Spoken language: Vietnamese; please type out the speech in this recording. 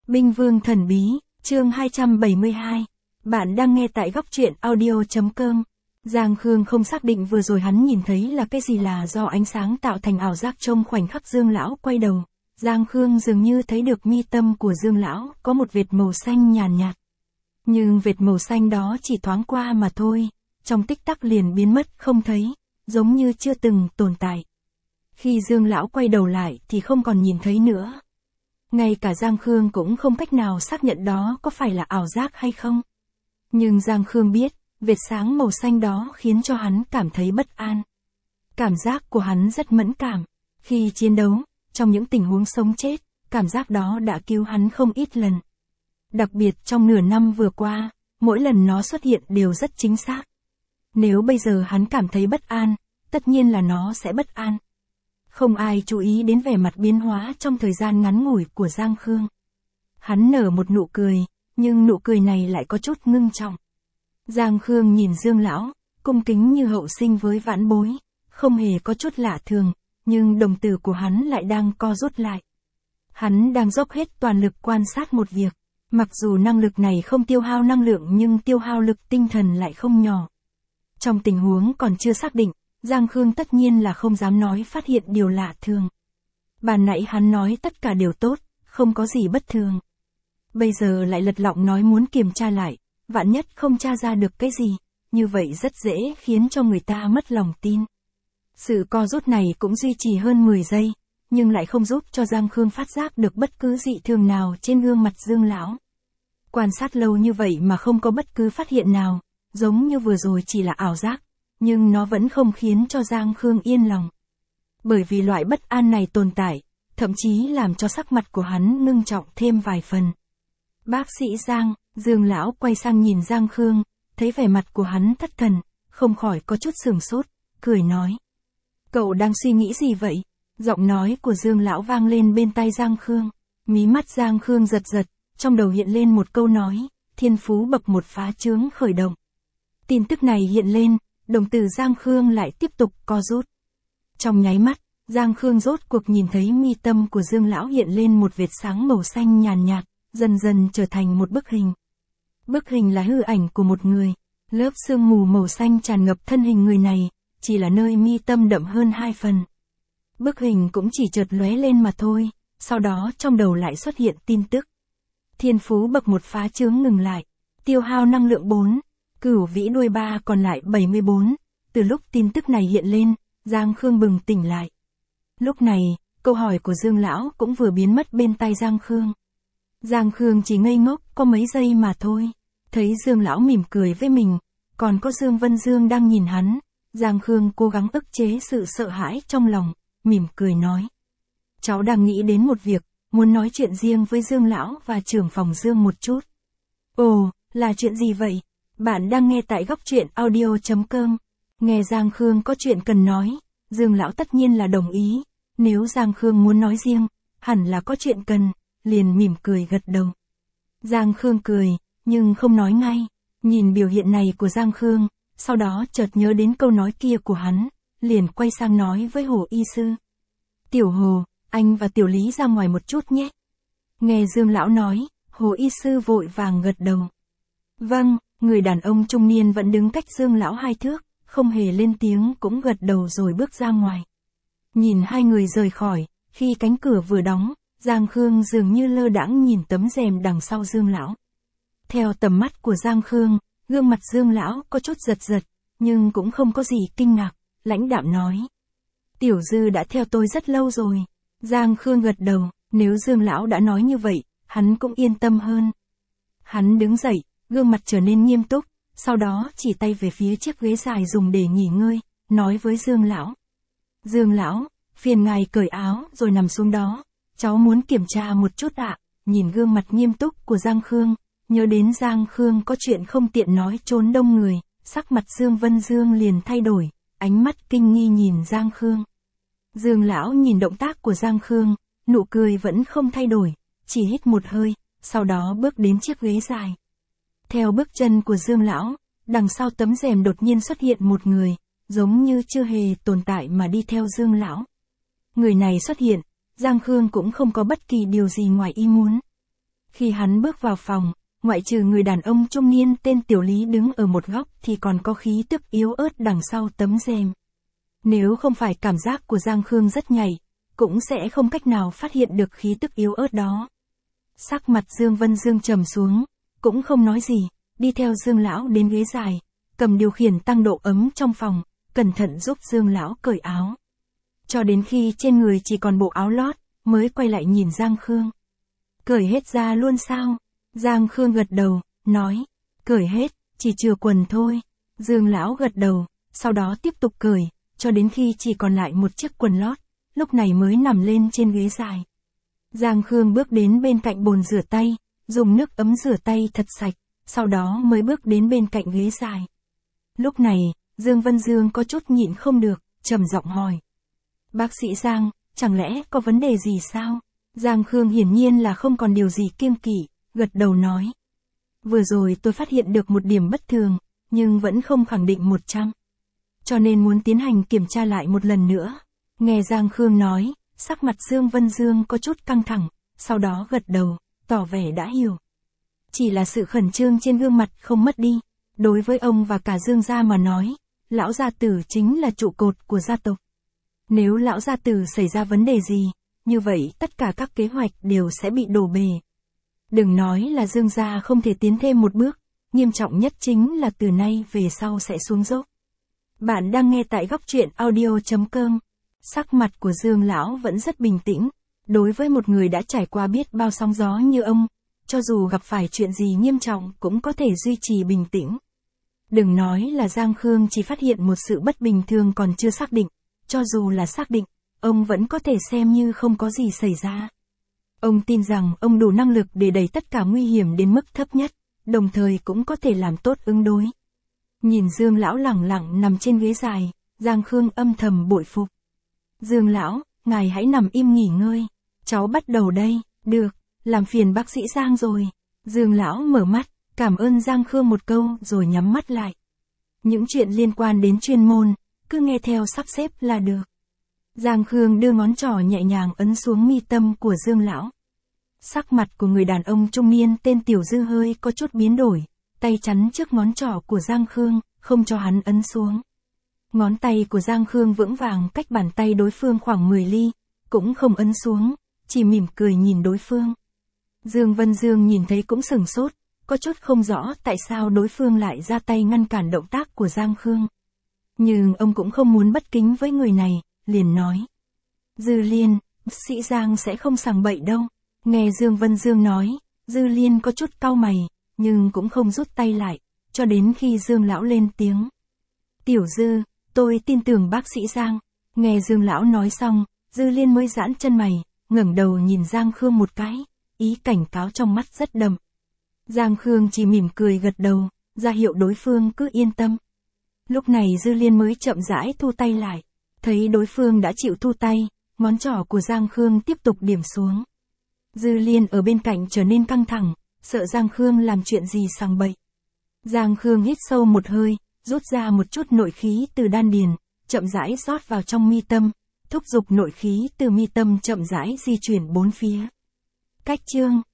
Binh Vương Thần Bí, chương 272. Bạn đang nghe tại góc truyện audio.com. Giang Khương không xác định vừa rồi hắn nhìn thấy là cái gì, là do ánh sáng tạo thành ảo giác. Trong khoảnh khắc Dương lão quay đầu, Giang Khương dường như thấy được mi tâm của Dương lão có một vệt màu xanh nhàn nhạt. Nhưng vệt màu xanh đó chỉ thoáng qua mà thôi, trong tích tắc liền biến mất không thấy, giống như chưa từng tồn tại. Khi Dương lão quay đầu lại thì không còn nhìn thấy nữa. Ngay cả Giang Khương cũng không cách nào xác nhận đó có phải là ảo giác hay không. Nhưng Giang Khương biết, vệt sáng màu xanh đó khiến cho hắn cảm thấy bất an. Cảm giác của hắn rất mẫn cảm. Khi chiến đấu, trong những tình huống sống chết, cảm giác đó đã cứu hắn không ít lần. Đặc biệt trong nửa năm vừa qua, mỗi lần nó xuất hiện đều rất chính xác. Nếu bây giờ hắn cảm thấy bất an, tất nhiên là nó sẽ bất an. Không ai chú ý đến vẻ mặt biến hóa trong thời gian ngắn ngủi của Giang Khương. Hắn nở một nụ cười, nhưng nụ cười này lại có chút ngưng trọng. Giang Khương nhìn Dương lão, cung kính như hậu sinh với vãn bối, không hề có chút lạ thường, nhưng đồng tử của hắn lại đang co rút lại. Hắn đang dốc hết toàn lực quan sát một việc, mặc dù năng lực này không tiêu hao năng lượng nhưng tiêu hao lực tinh thần lại không nhỏ. Trong tình huống còn chưa xác định, Giang Khương tất nhiên là không dám nói phát hiện điều lạ thường. Ban nãy hắn nói tất cả đều tốt, không có gì bất thường. Bây giờ lại lật lọng nói muốn kiểm tra lại, vạn nhất không tra ra được cái gì, như vậy rất dễ khiến cho người ta mất lòng tin. Sự co rút này cũng duy trì hơn 10 giây, nhưng lại không giúp cho Giang Khương phát giác được bất cứ dị thường nào trên gương mặt Dương lão. Quan sát lâu như vậy mà không có bất cứ phát hiện nào, giống như vừa rồi chỉ là ảo giác. Nhưng nó vẫn không khiến cho Giang Khương yên lòng. Bởi vì loại bất an này tồn tại, thậm chí làm cho sắc mặt của hắn ngưng trọng thêm vài phần. Bác sĩ Giang, Dương lão quay sang nhìn Giang Khương, thấy vẻ mặt của hắn thất thần, không khỏi có chút sửng sốt, cười nói. Cậu đang suy nghĩ gì vậy? Giọng nói của Dương lão vang lên bên tai Giang Khương. Mí mắt Giang Khương giật giật, trong đầu hiện lên một câu nói, thiên phú bậc một phá chướng khởi động. Tin tức này hiện lên, đồng tử Giang Khương lại tiếp tục co rút. Trong nháy mắt, Giang Khương rốt cuộc nhìn thấy mi tâm của Dương lão hiện lên một vệt sáng màu xanh nhàn nhạt, dần dần trở thành một bức hình. Bức hình là hư ảnh của một người, lớp sương mù màu xanh tràn ngập thân hình người này, chỉ là nơi mi tâm đậm hơn 2 phần. Bức hình cũng chỉ chợt lóe lên mà thôi, sau đó trong đầu lại xuất hiện tin tức. Thiên phú bậc một phá chướng ngừng lại, tiêu hao năng lượng 4. Cửu vĩ đuôi 3 còn lại 74, từ lúc tin tức này hiện lên, Giang Khương bừng tỉnh lại. Lúc này, câu hỏi của Dương lão cũng vừa biến mất bên tai Giang Khương. Giang Khương chỉ ngây ngốc có mấy giây mà thôi, thấy Dương lão mỉm cười với mình, còn có Dương Vân Dương đang nhìn hắn, Giang Khương cố gắng ức chế sự sợ hãi trong lòng, mỉm cười nói. Cháu đang nghĩ đến một việc, muốn nói chuyện riêng với Dương lão và trưởng phòng Dương một chút. Ồ, là chuyện gì vậy? Bạn đang nghe tại góc truyện audio.com. Nghe Giang Khương có chuyện cần nói, Dương lão tất nhiên là đồng ý. Nếu Giang Khương muốn nói riêng, hẳn là có chuyện cần, liền mỉm cười gật đầu. Giang Khương cười, nhưng không nói ngay. Nhìn biểu hiện này của Giang Khương, sau đó chợt nhớ đến câu nói kia của hắn, liền quay sang nói với Hồ y sư. Tiểu Hồ, anh và Tiểu Lý ra ngoài một chút nhé. Nghe Dương lão nói, Hồ y sư vội vàng gật đầu. Vâng. Người đàn ông trung niên vẫn đứng cách Dương lão 2 thước, không hề lên tiếng cũng gật đầu rồi bước ra ngoài. Nhìn hai người rời khỏi, khi cánh cửa vừa đóng, Giang Khương dường như lơ đãng nhìn tấm rèm đằng sau Dương lão. Theo tầm mắt của Giang Khương, gương mặt Dương lão có chút giật giật, nhưng cũng không có gì kinh ngạc, lãnh đạm nói. Tiểu Dư đã theo tôi rất lâu rồi. Giang Khương gật đầu, nếu Dương lão đã nói như vậy, hắn cũng yên tâm hơn. Hắn đứng dậy. Gương mặt trở nên nghiêm túc, sau đó chỉ tay về phía chiếc ghế dài dùng để nghỉ ngơi, nói với Dương lão. Dương lão, phiền ngài cởi áo rồi nằm xuống đó, cháu muốn kiểm tra một chút ạ. Nhìn gương mặt nghiêm túc của Giang Khương, nhớ đến Giang Khương có chuyện không tiện nói trốn đông người, sắc mặt Dương Vân Dương liền thay đổi, ánh mắt kinh nghi nhìn Giang Khương. Dương lão nhìn động tác của Giang Khương, nụ cười vẫn không thay đổi, chỉ hít một hơi, sau đó bước đến chiếc ghế dài. Theo bước chân của Dương lão, đằng sau tấm rèm đột nhiên xuất hiện một người, giống như chưa hề tồn tại mà đi theo Dương lão. Người này xuất hiện, Giang Khương cũng không có bất kỳ điều gì ngoài ý muốn. Khi hắn bước vào phòng, ngoại trừ người đàn ông trung niên tên Tiểu Lý đứng ở một góc thì còn có khí tức yếu ớt đằng sau tấm rèm. Nếu không phải cảm giác của Giang Khương rất nhạy, cũng sẽ không cách nào phát hiện được khí tức yếu ớt đó. Sắc mặt Dương Vân Dương trầm xuống, cũng không nói gì, đi theo Dương lão đến ghế dài, cầm điều khiển tăng độ ấm trong phòng, cẩn thận giúp Dương lão cởi áo. Cho đến khi trên người chỉ còn bộ áo lót, mới quay lại nhìn Giang Khương. Cởi hết ra luôn sao? Giang Khương gật đầu, nói, cởi hết, chỉ chừa quần thôi. Dương lão gật đầu, sau đó tiếp tục cởi, cho đến khi chỉ còn lại một chiếc quần lót, lúc này mới nằm lên trên ghế dài. Giang Khương bước đến bên cạnh bồn rửa tay, dùng nước ấm rửa tay thật sạch, sau đó mới bước đến bên cạnh ghế dài. Lúc này, Dương Vân Dương có chút nhịn không được, trầm giọng hỏi. Bác sĩ Giang, chẳng lẽ có vấn đề gì sao? Giang Khương hiển nhiên là không còn điều gì kiêng kỵ, gật đầu nói. Vừa rồi tôi phát hiện được một điểm bất thường, nhưng vẫn không khẳng định 100. Cho nên muốn tiến hành kiểm tra lại một lần nữa. Nghe Giang Khương nói, sắc mặt Dương Vân Dương có chút căng thẳng, sau đó gật đầu, tỏ vẻ đã hiểu. Chỉ là sự khẩn trương trên gương mặt không mất đi. Đối với ông và cả Dương gia mà nói, lão gia tử chính là trụ cột của gia tộc. Nếu lão gia tử xảy ra vấn đề gì, như vậy tất cả các kế hoạch đều sẽ bị đổ bể. Đừng nói là Dương gia không thể tiến thêm một bước, nghiêm trọng nhất chính là từ nay về sau sẽ xuống dốc. Bạn đang nghe tại góc truyện audio.com. Sắc mặt của Dương lão vẫn rất bình tĩnh, đối với một người đã trải qua biết bao sóng gió như ông, cho dù gặp phải chuyện gì nghiêm trọng cũng có thể duy trì bình tĩnh. Đừng nói là Giang Khương chỉ phát hiện một sự bất bình thường còn chưa xác định, cho dù là xác định, ông vẫn có thể xem như không có gì xảy ra. Ông tin rằng ông đủ năng lực để đẩy tất cả nguy hiểm đến mức thấp nhất, đồng thời cũng có thể làm tốt ứng đối. Nhìn Dương lão lẳng lặng nằm trên ghế dài, Giang Khương âm thầm bội phục. Dương lão, ngài hãy nằm im nghỉ ngơi, cháu bắt đầu đây. Được, làm phiền bác sĩ Giang rồi. Dương lão mở mắt, cảm ơn Giang Khương một câu rồi nhắm mắt lại. Những chuyện liên quan đến chuyên môn, cứ nghe theo sắp xếp là được. Giang Khương đưa ngón trỏ nhẹ nhàng ấn xuống mi tâm của Dương lão. Sắc mặt của người đàn ông trung niên tên Tiểu Dư hơi có chút biến đổi, tay chắn trước ngón trỏ của Giang Khương, không cho hắn ấn xuống. Ngón tay của Giang Khương vững vàng cách bàn tay đối phương khoảng 10 ly, cũng không ấn xuống, chỉ mỉm cười nhìn đối phương. Dương Vân Dương nhìn thấy cũng sửng sốt, có chút không rõ tại sao đối phương lại ra tay ngăn cản động tác của Giang Khương. Nhưng ông cũng không muốn bất kính với người này, liền nói. Dư Liên, bác sĩ Giang sẽ không sằng bậy đâu. Nghe Dương Vân Dương nói, Dư Liên có chút cau mày, nhưng cũng không rút tay lại, cho đến khi Dương lão lên tiếng. Tiểu Dư, tôi tin tưởng bác sĩ Giang. Nghe Dương lão nói xong, Dư Liên mới giãn chân mày, ngẩng đầu nhìn Giang Khương một cái, ý cảnh cáo trong mắt rất đậm. Giang Khương chỉ mỉm cười gật đầu, ra hiệu đối phương cứ yên tâm. Lúc này Dư Liên mới chậm rãi thu tay lại, thấy đối phương đã chịu thu tay, ngón trỏ của Giang Khương tiếp tục điểm xuống. Dư Liên ở bên cạnh trở nên căng thẳng, sợ Giang Khương làm chuyện gì sằng bậy. Giang Khương hít sâu một hơi, rút ra một chút nội khí từ đan điền, chậm rãi rót vào trong mi tâm, thúc giục nội khí từ mi tâm chậm rãi di chuyển bốn phía. Cách chương